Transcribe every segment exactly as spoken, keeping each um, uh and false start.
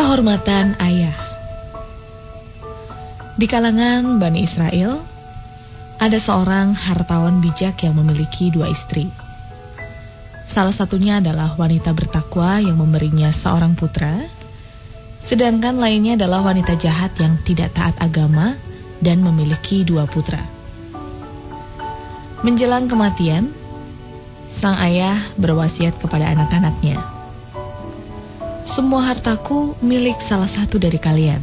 Kehormatan ayah. Di kalangan Bani Israel, ada seorang hartawan bijak yang memiliki dua istri. Salah satunya adalah wanita bertakwa yang memberinya seorang putra, sedangkan lainnya adalah wanita jahat yang tidak taat agama dan memiliki dua putra. Menjelang kematian, sang ayah berwasiat kepada anak-anaknya, "Semua hartaku milik salah satu dari kalian."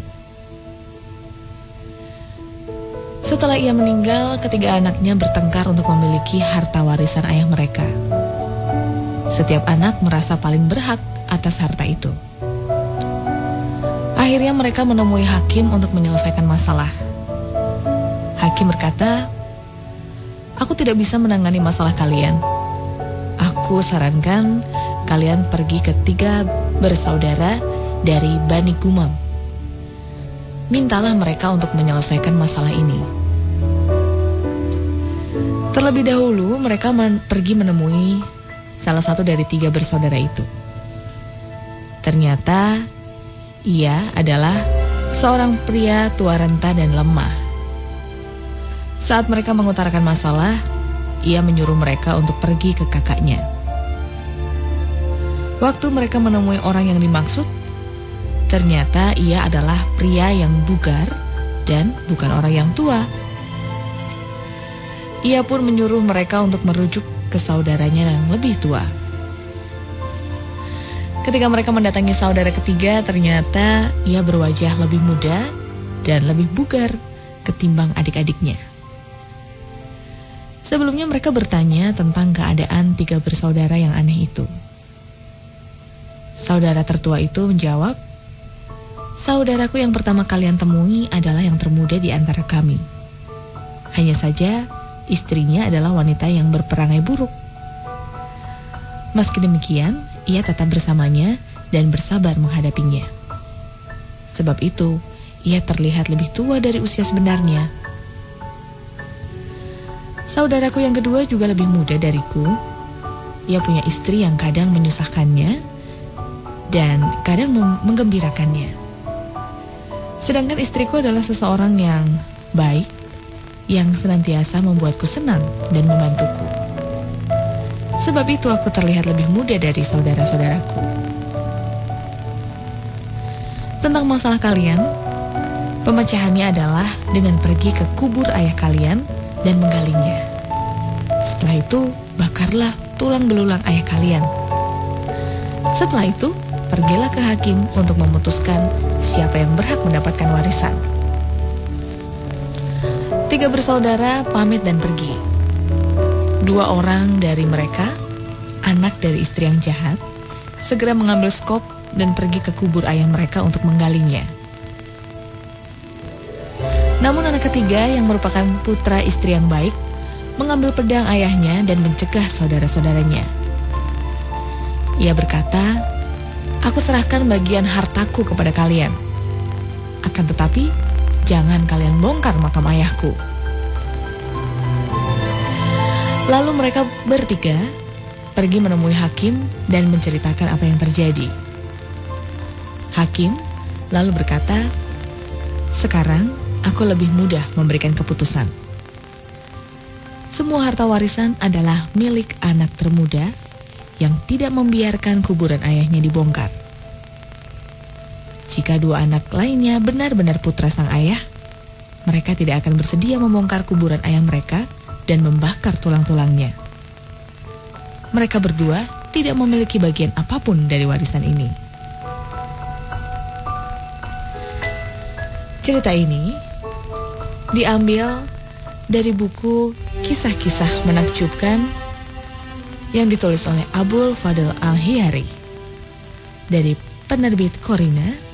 Setelah ia meninggal, ketiga anaknya bertengkar untuk memiliki harta warisan ayah mereka. Setiap anak merasa paling berhak atas harta itu. Akhirnya mereka menemui hakim untuk menyelesaikan masalah. Hakim berkata, "Aku tidak bisa menangani masalah kalian. Aku sarankan kalian pergi ke tiga bersaudara dari Bani Gumam. Mintalah mereka untuk menyelesaikan masalah ini." Terlebih dahulu mereka men- pergi menemui salah satu dari tiga bersaudara itu. Ternyata ia adalah seorang pria tua renta dan lemah. Saat mereka mengutarakan masalah, ia menyuruh mereka untuk pergi ke kakaknya. Waktu mereka menemui orang yang dimaksud, ternyata ia adalah pria yang bugar dan bukan orang yang tua. Ia pun menyuruh mereka untuk merujuk ke saudaranya yang lebih tua. Ketika mereka mendatangi saudara ketiga, ternyata ia berwajah lebih muda dan lebih bugar ketimbang adik-adiknya. Sebelumnya mereka bertanya tentang keadaan tiga bersaudara yang aneh itu. Saudara tertua itu menjawab, "Saudaraku yang pertama kalian temui adalah yang termuda di antara kami. Hanya saja istrinya adalah wanita yang berperangai buruk. Meski demikian, ia tetap bersamanya dan bersabar menghadapinya. Sebab itu, ia terlihat lebih tua dari usia sebenarnya. Saudaraku yang kedua juga lebih muda dariku. Ia punya istri yang kadang menyusahkannya dan kadang menggembirakannya. Sedangkan istriku adalah seseorang yang baik, yang senantiasa membuatku senang dan membantuku. Sebab itu aku terlihat lebih muda dari saudara-saudaraku. Tentang masalah kalian, pemecahannya adalah dengan pergi ke kubur ayah kalian dan menggalinya. Setelah itu, bakarlah tulang belulang ayah kalian. Setelah itu, pergilah ke hakim untuk memutuskan siapa yang berhak mendapatkan warisan." Tiga bersaudara pamit dan pergi. Dua orang dari mereka, anak dari istri yang jahat, segera mengambil skop dan pergi ke kubur ayah mereka untuk menggalinya. Namun anak ketiga yang merupakan putra istri yang baik, mengambil pedang ayahnya dan mencegah saudara-saudaranya. Ia berkata, "Aku serahkan bagian hartaku kepada kalian. Akan tetapi, jangan kalian bongkar makam ayahku." Lalu mereka bertiga pergi menemui hakim dan menceritakan apa yang terjadi. Hakim lalu berkata, "Sekarang aku lebih mudah memberikan keputusan. Semua harta warisan adalah milik anak termuda yang tidak membiarkan kuburan ayahnya dibongkar. Jika dua anak lainnya benar-benar putra sang ayah, mereka tidak akan bersedia membongkar kuburan ayah mereka dan membakar tulang-tulangnya. Mereka berdua tidak memiliki bagian apapun dari warisan ini." Cerita ini diambil dari buku Kisah-Kisah Menakjubkan yang ditulis oleh Abul Fadl Al-Hiyari dari penerbit Qorina